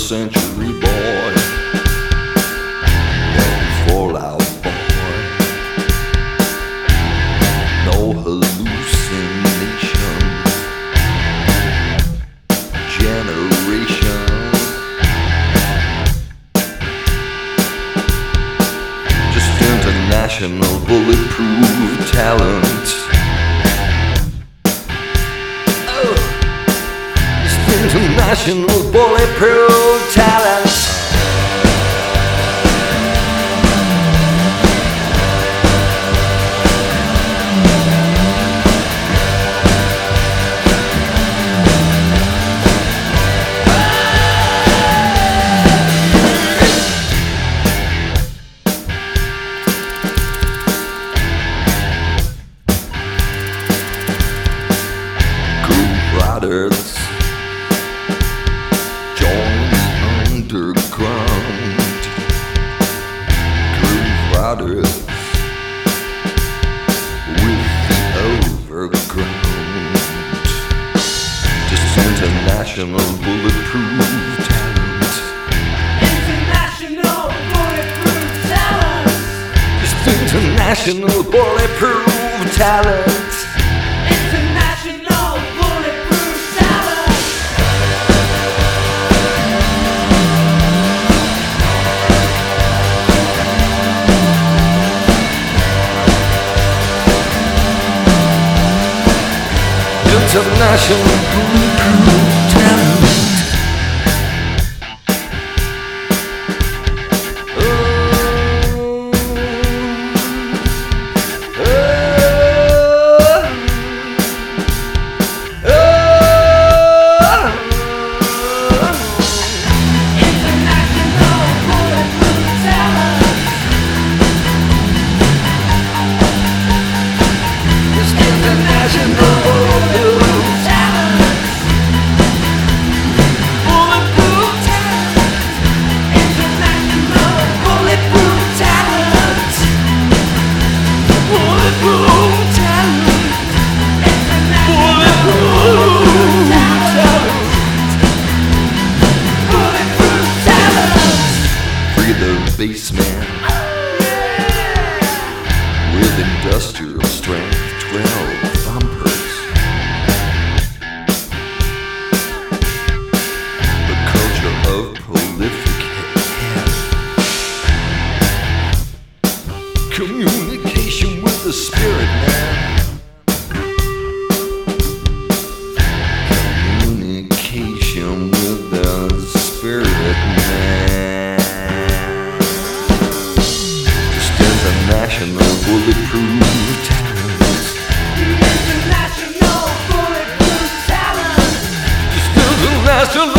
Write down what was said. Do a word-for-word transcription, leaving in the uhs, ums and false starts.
century boy, no fallout boy, no hallucination generation. Just international bulletproof talent. International bulletproof talent. Groove Riders underground, Groove Riders with the overground. Just international bulletproof talent. International bulletproof talent. Just international bulletproof talent. International bulletproof talent. International bulletproof talent. Oh, oh, oh, International bulletproof talent. Just international bulletproof Talent. Bulletproof talent. International bulletproof talent. bulletproof talent. Bulletproof talent. Bulletproof talent. Free the bassman with industrial strength twelve thumpers. The culture of prolific head. Communication with the spirit man. Communication with the spirit man. Just international bulletproof talent. International bulletproof talent. Just international